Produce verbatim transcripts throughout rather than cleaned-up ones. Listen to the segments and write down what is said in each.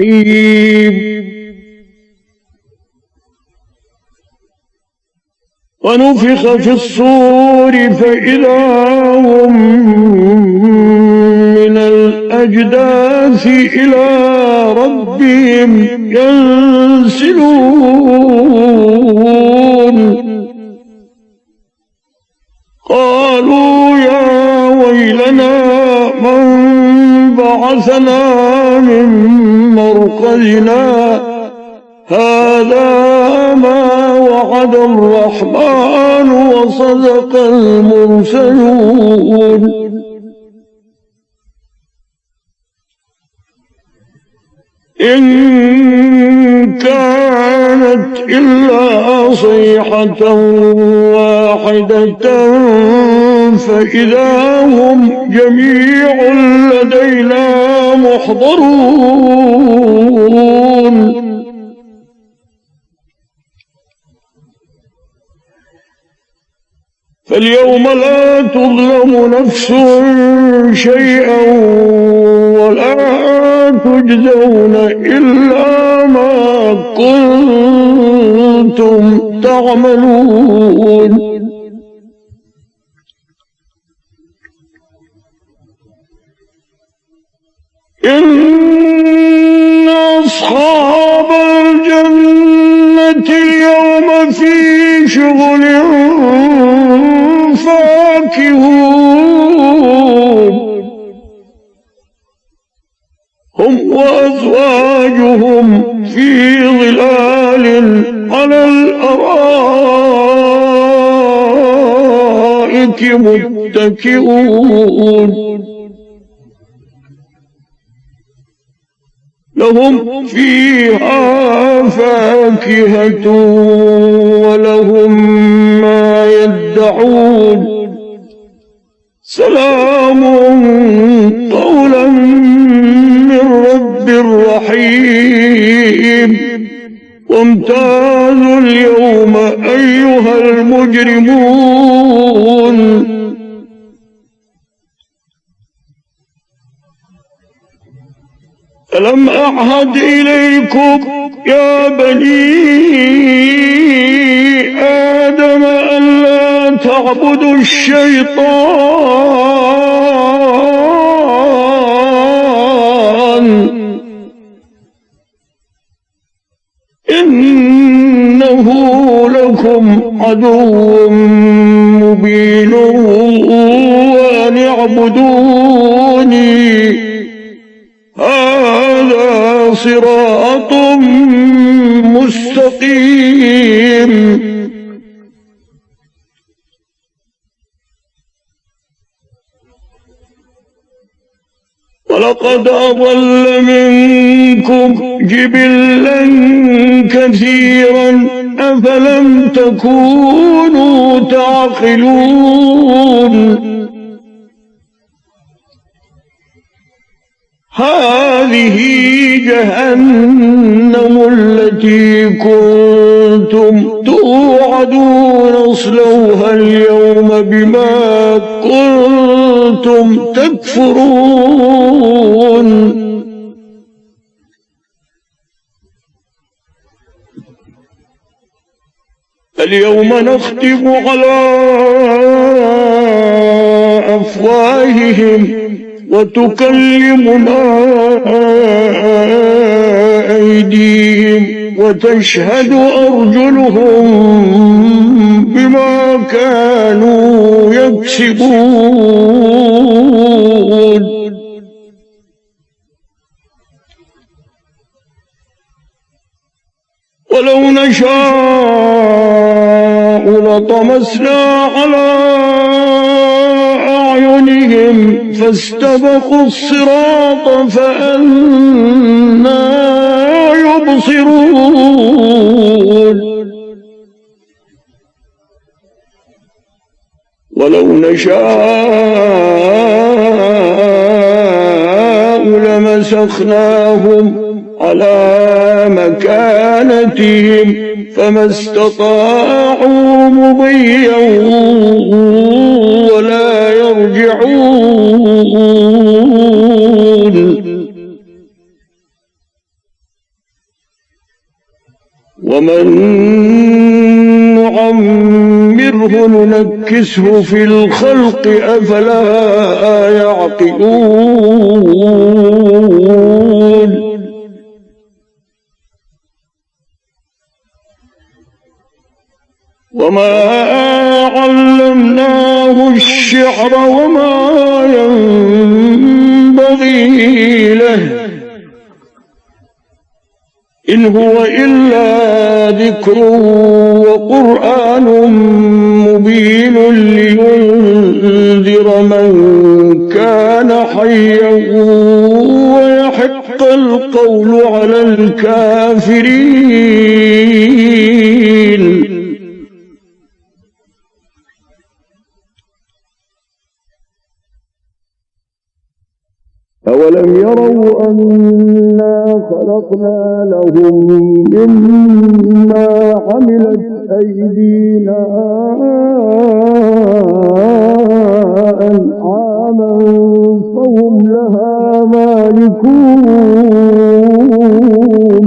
ونفخ في الصور فإذا هم من الأجداث إلى ربهم ينسلون قالوا يا ويلنا من بعثنا من مرقدنا هذا ما وعد الرحمن وصدق المرسلون إن كانت إلا صيحة واحدة فإذا هم جميع لدينا محضرون فاليوم لا تظلم نفس شيئا ولا تجزون إلا ما كنتم تعملون إن أصحاب الجنة اليوم في شغل فاكهون هم وأزواجهم في ظلال على الأرائك متكئون لهم فيها فاكهة ولهم ما يدعون سلام قولا من رب رحيم وامتازوا اليوم أيها المجرمون ألم أعهد إليكم يا بني آدم ألا تعبدوا الشيطان إنه لكم عدو مبين وأن اعبدوني هذا صراط مستقيم ولقد أضل منكم جبلا كثيرا أفلم تكونوا تعقلون هذه جهنم التي كنتم توعدون اصلوها اليوم بما كنتم تكفرون اليوم نختم على أفواههم وتكلمنا أيديهم وتشهد أرجلهم بما كانوا يكسبون ولو نشاء لطمسنا على أعينهم فاستبقوا الصراط فأنى يبصرون ولو نشاء لمسخناهم على مكانتهم فما استطاعوا مضيا ولا يرجعون. ومن نعمره ننكسه في الخلق أفلا يعقلون وما علمناه الشعر وما ينبغي له إن هو إلا ذكر وقرآن مبين لينذر من كان حيا ويحق القول على الكافرين أولم يروا أنا خلقنا لهم مما عملت أيدينا أنعاما فهم لها مالكون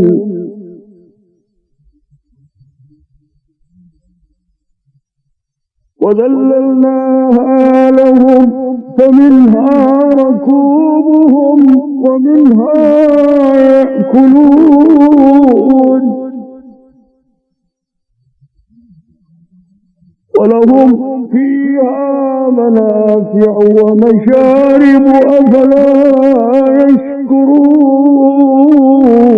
وذللناها لهم فمنها ركوبهم ومنها يأكلون ولهم فيها منافع ومشارب أفلا يشكرون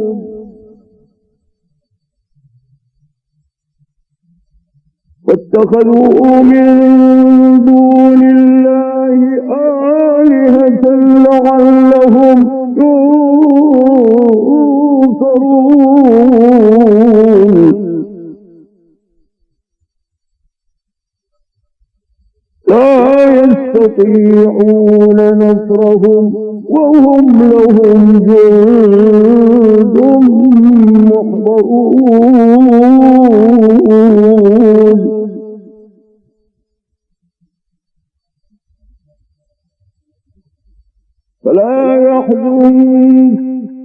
واتخذوا من دون الله آلهة لعلهم ينصرون لا يستطيعون نصرهم وهم لهم جند محضرون فلا يحزنك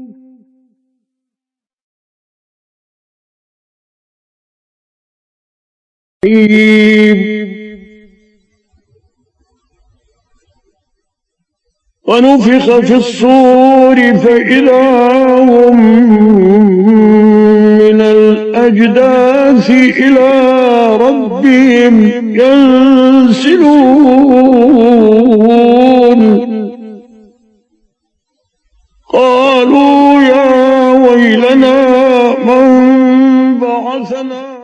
ونفخ في الصور فإذا هم من الأجداث إلى ربهم ينسلون قالوا يا ويلنا من بعثنا